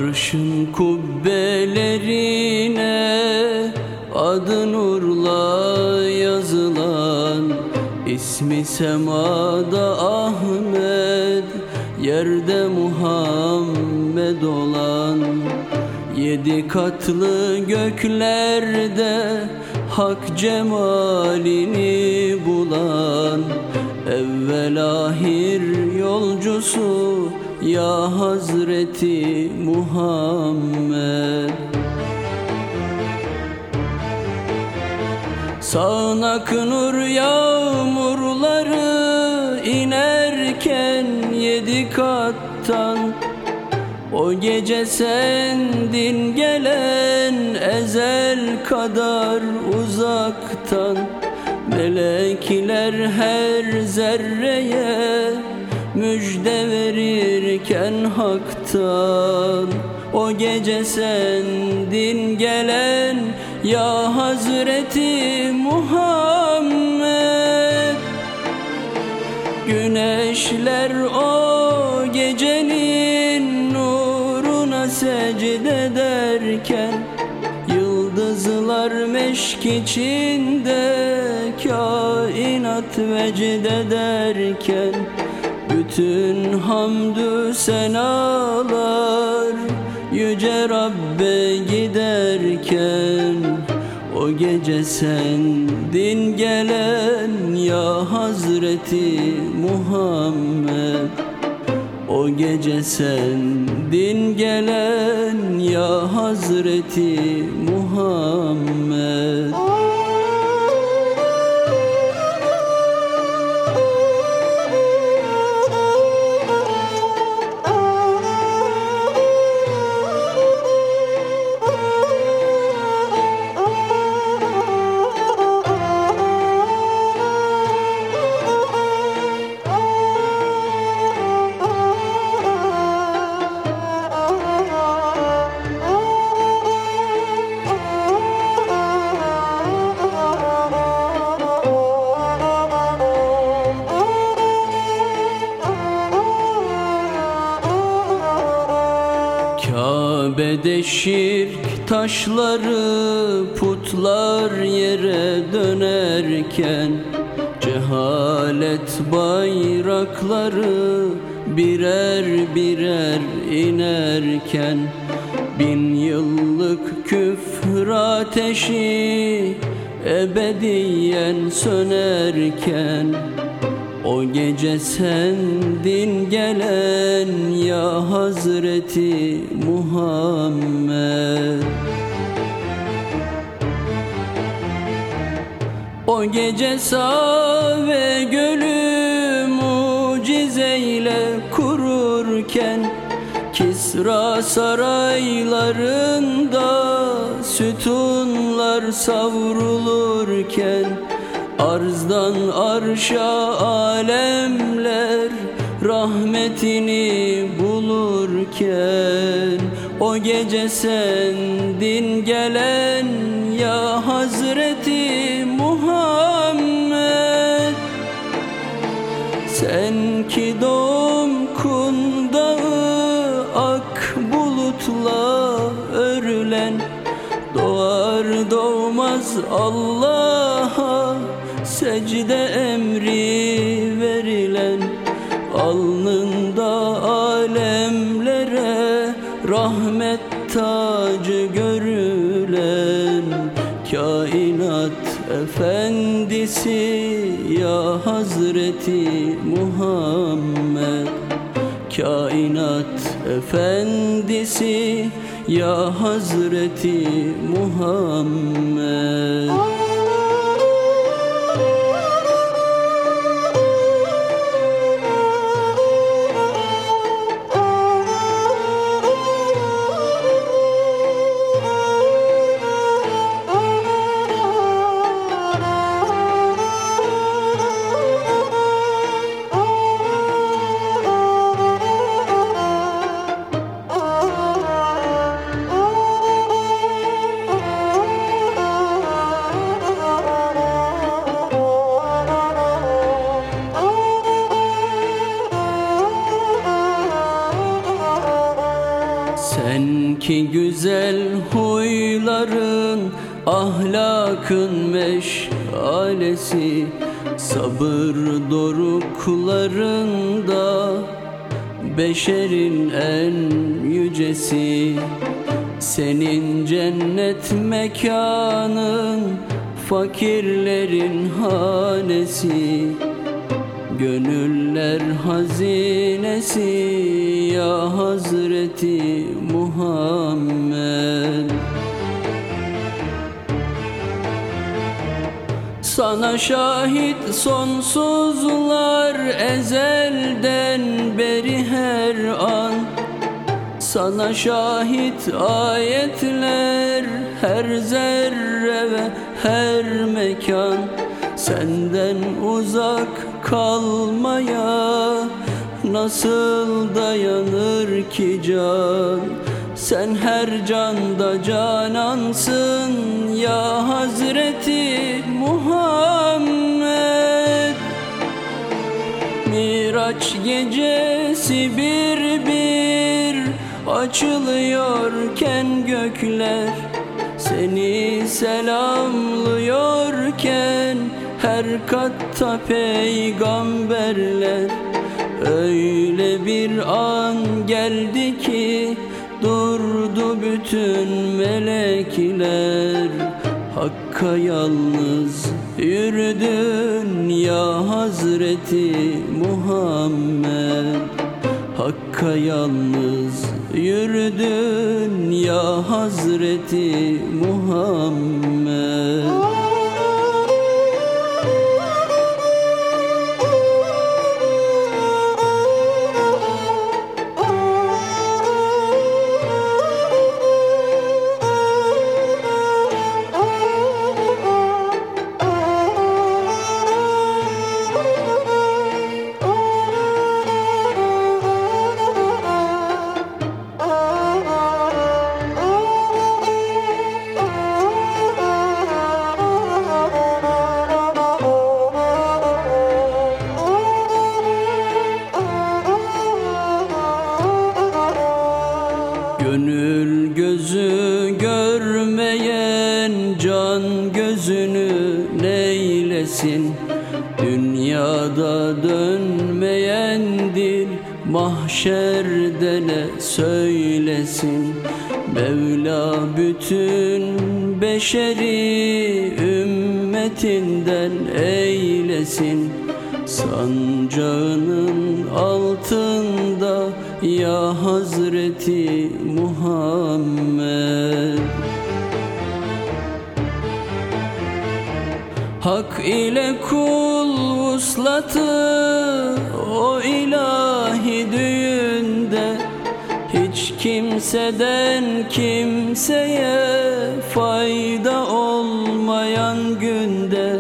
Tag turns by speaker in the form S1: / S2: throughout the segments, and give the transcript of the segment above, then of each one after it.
S1: Arşın kubbelerine adı nurla yazılan, İsmi semada Ahmet, yerde Muhammed olan, 7 katlı göklerde hak cemalini bulan, evvel ahir yolcusu ya Hazreti Muhammed. Sağanak nur yağmurları inerken 7 kattan, o gece sendin gelen ezel kadar uzaktan. Melekler her zerreye müjde verirken haktan, o gece sendin gelen ya Hazreti Muhammed. Güneşler o gecenin nuruna secde ederken, yıldızlar meşk içinde kainat vecd ederken, bütün hamdü senalar yüce Rabbe giderken, o gece sendin gelen ya Hazreti Muhammed. O gece sendin gelen ya Hazreti Muhammed. Kabe'de şirk taşları, putlar yere dönerken, cehalet bayrakları birer birer inerken, 1000 yıllık küfür ateşi ebediyen sönerken, o gece sendin gelen ya Hazreti Muhammed. O gece Save gölü mucizeyle kururken, Kisra saraylarında sütunlar savrulurken, arzdan arşa alemler rahmetini bulurken, o gece sendin gelen ya Hazreti Muhammed. Sen ki doğum kundağı ak bulutla örülen, doğar doğmaz Allah'a secde emri verilen, alnında alemlere rahmet tacı görülen, kainat efendisi ya Hazreti Muhammed. Kainat efendisi ya Hazreti Muhammed. ki güzel huyların, ahlakın meşalesi, sabır doruklarında beşerin en yücesi. Senin cennet mekanın, fakirlerin hanesi, gönüller hazinesi ya Hazreti Muhammed. Sana şahit sonsuzlar ezelden beri her an, sana şahit ayetler her zerre ve her mekan. Senden uzak kalmaya nasıl dayanır ki can? Sen her canda canansın ya Hazreti Muhammed. Miraç gecesi bir bir açılıyorken gökler, seni selamlıyorken her katta peygamberler. Öyle bir an geldi ki durdu bütün melekler. Hakka yalnız yürüdün ya Hazreti Muhammed. Hakka yalnız yürüdün ya Hazreti Muhammed. Gönül gözü görmeyen can gözünü neylesin? Dünyada dönmeyendir, mahşerde ne söylesin? Mevla bütün beşeri ümmetinden eylesin. Sancağının altında ya Hazreti Muhammed. Hak ile kul vuslatı o ilahi düğünde, hiç kimseden kimseye fayda olmayan günde,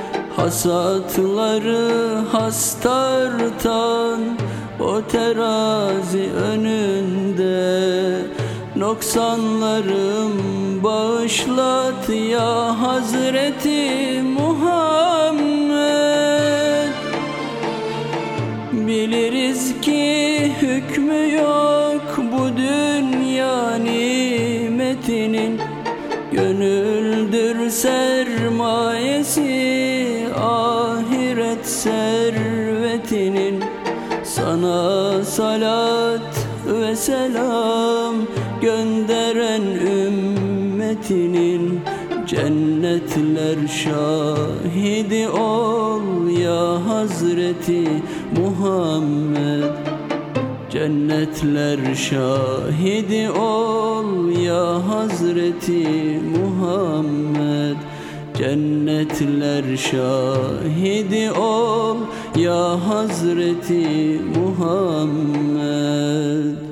S1: hasatları has tartan o terazi önünde, noksanlarım bağışlat ya Hazreti Muhammed. Biliriz ki hükmü yok bu dünya nimetinin, gönüldür sermayesi ahiret servetinin. Sana salat ve selam gönderen ümmetinin, cennetler şahidi ol ya Hazreti Muhammed. Cennetler şahidi ol ya Hazreti Muhammed. Cennetler şahidi ol ya Hazreti Muhammed.